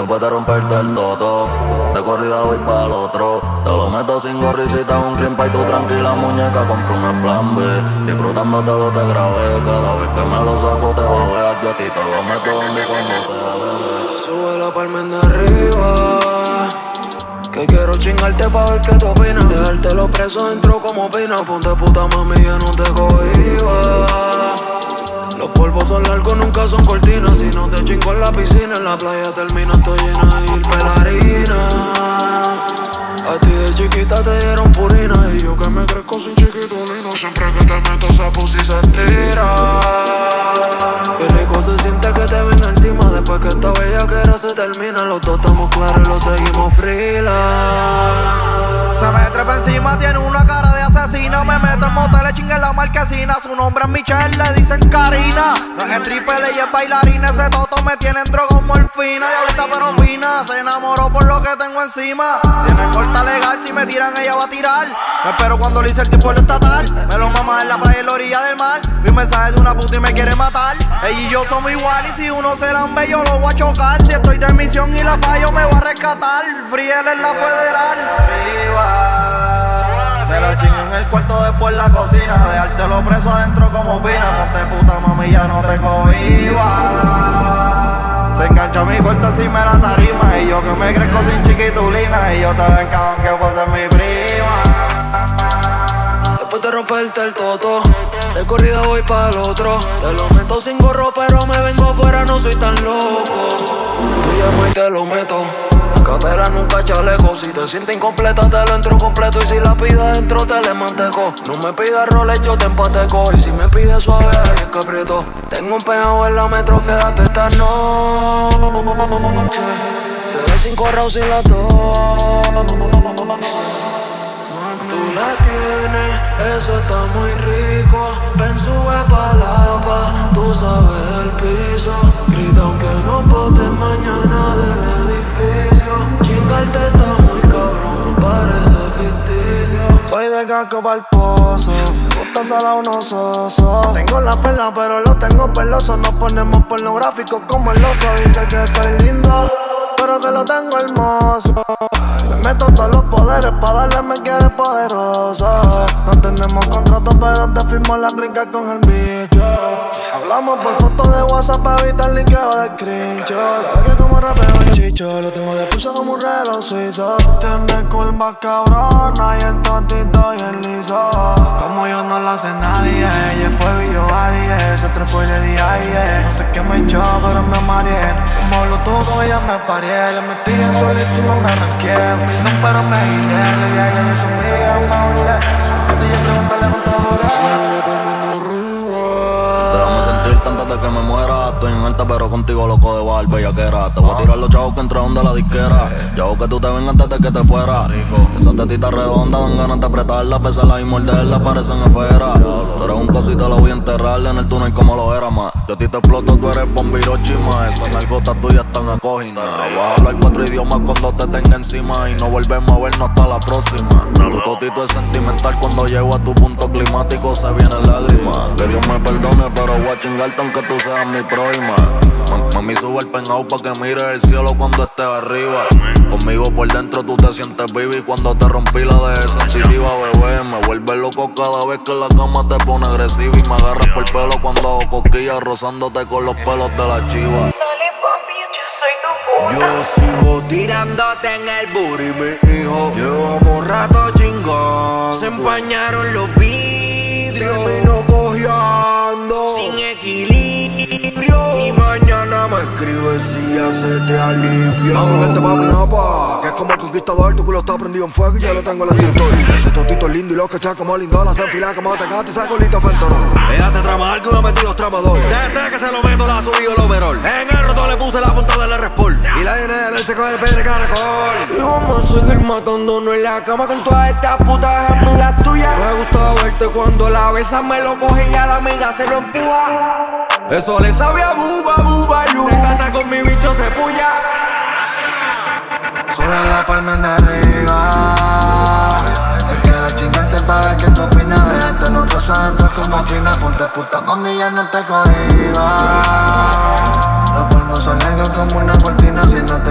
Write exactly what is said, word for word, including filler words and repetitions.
después de romperte el toto, de corrida voy para el otro. Te lo meto sin gorrisita, un cream pie, tú tranquila muñeca, compro un plan B. Disfrutándote lo te grabé, cada vez que me lo saco te babeas. Yo a ti te lo meto donde y cuando sea, bebé. Sube la palma de arriba, que quiero chingarte pa' ver qué te opinas. Dejártelo preso dentro como opina. Ponte puta mami, ya no te cohiba. Los polvos son largos, nunca son cortinas. Si no te chingo en la piscina, en la playa termina todo llena de hiperharina. A ti de chiquita te dieron purina, y yo que me crezco sin chiquitulino. Siempre que te meto esa pussy se estira. Qué rico se siente que te venga encima. Después que esta bellaquera se termina, los dos estamos claros y lo seguimos freela. Se me trepa encima, tiene una cara de asesina. Me meto en motel, chingue en la marquesina. Su nombre es Michelle, le dicen Karina. No es stripper, ella es bailarina. Ese toto me tiene en droga morfina. Diablita pero fina, se enamoró por lo que tengo encima. Tiene corta legal, si me tiran ella va a tirar. Me espero cuando le hice el tipo el estatal. Me lo mama en la playa en la orilla del mar. Vi un mensaje de una puta y me quiere matar. Ella y yo somos igual y si uno se lambe yo lo voy a chocar. Si estoy de misión y la fallo me voy a rescatar. Friel en la federal. Arriba. Me lo chingo en el cuarto, después la cocina. Dejártelo preso adentro como pina. Ponte puta mami, ya no te cohiba. Se engancha mi corta encima de la tarima. Y yo que me crezco sin chiquitulina. Y yo te la encajo aunque fuese mi prima. Después de romperte el toto, de corrida voy para el otro. Te lo meto sin gorro pero me vengo afuera, no soy tan loco. Te llamo y te lo meto. Capera nunca chaleco, si te sientes incompleta te lo entro completo. Y si la pides dentro te le manteco. No me pidas roles, yo te empateco. Y si me pides suave, ahí es que aprieto. Tengo un pejado en la metro, quédate esta noche. Te ves sin correo sin las dos. Tú la tienes, eso está muy rico. Ven, sube pa' la pa, tú sabes el piso. Grita aunque no botes mañana del edificio. Chingarte está muy cabrón, parece ficticio. Voy de casco pa'l pozo, me gusta salado no soso. Tengo la perla pero lo tengo peloso. Nos ponemos pornográficos como el oso. Dice que soy lindo, pero que lo tengo hermoso. Me meto todos los poderes, pa' darle me quiere poderoso. No tenemos contrato, pero te firmo la gringa con el bicho. Hablamos por fotos de WhatsApp para evitar linkeo de screenshot. Sabes que como rapeo el chicho, lo tengo de pulso como un reloj suizo. Tienes curvas cabrona y el tontito y el liso. Como yo no lo hace nadie, ella fue y yo varié. Se trepó y le di aire. No sé qué me echó, pero me mareé. Como lo tuvo, ella me paré. Le metí en solito y no me arranqué. Humildón pero me guié. Le di a ella y eso mío, me olvidé. Antes yo preguntarle cuánto duré. Antes de que me muera, estoy en alta pero contigo loco de barba y aquera. Te voy a tirar los chavos que entraron de la disquera. Yo hago que tú te vengas antes de que te fuera. Esa tetita redonda dan ganas de apretarla, besarla y morderla, parecen esferas. Tú eres un cosito y te lo voy a enterrar en el túnel como lo era más. Yo a ti te exploto, tú eres bombirochima. Esas nalgotas tuyas están acogidas. Vas a hablar cuatro idiomas cuando te tenga encima. Y no volvemos a vernos hasta la próxima. Tu totito es sentimental, cuando llego a tu punto climático se vienen lágrimas. Que Dios me perdone pero voy a chingarte aunque tú seas mi prójima. Mami, sube el penthouse pa' que mires el cielo cuando estés arriba. Conmigo por dentro tú te sientes viva. Y cuando te rompí la dejé sensitiva, bebé. Me vuelve loco cada vez que la cama te pone agresiva. Y me agarras por el pelo cuando hago cosquillas, rozándote con los pelos de la chiva. Yo sigo tirándote en el booty, mi hijo. Llevamos rato chingón. Se empañaron los vidrios. Termino cojeando sin equilibrio. Y mañana me escribes si ya se te alivia. Mami, vente pa' mi japa, que es como el conquistador. Tu culo está prendido en fuego y yo lo tengo en el extintor. Ese totito es lindo y lo que echa como lindona. Se enfila como te gasta y esa colita fentonó. Ella te trama algo y me ha metido tramador. Desde que se lo meto la subí el overall. En el roto le puse la punta del R-Sport. Y la N L se coge el pene caracol. Y vamos a seguir matándonos en la cama con todas estas putas amigas tuyas. Me gusta verte cuando la besas, me lo coge y a la amiga se lo empuja. Eso le sabe a buba, buba, yu. Me encanta con mi bicho se puya. Sube la palma de arriba. Te quiero chingarte para ver qué tú opinas. Déjate los rosas dentro como opinas. Ponte puta mami, ya no te cohiba. Los polvos son negros como una cortina. Si no